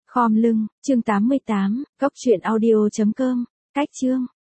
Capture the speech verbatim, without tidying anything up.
Khom lưng, chương tám mươi tám, góc truyện audio chấm com, cách chương.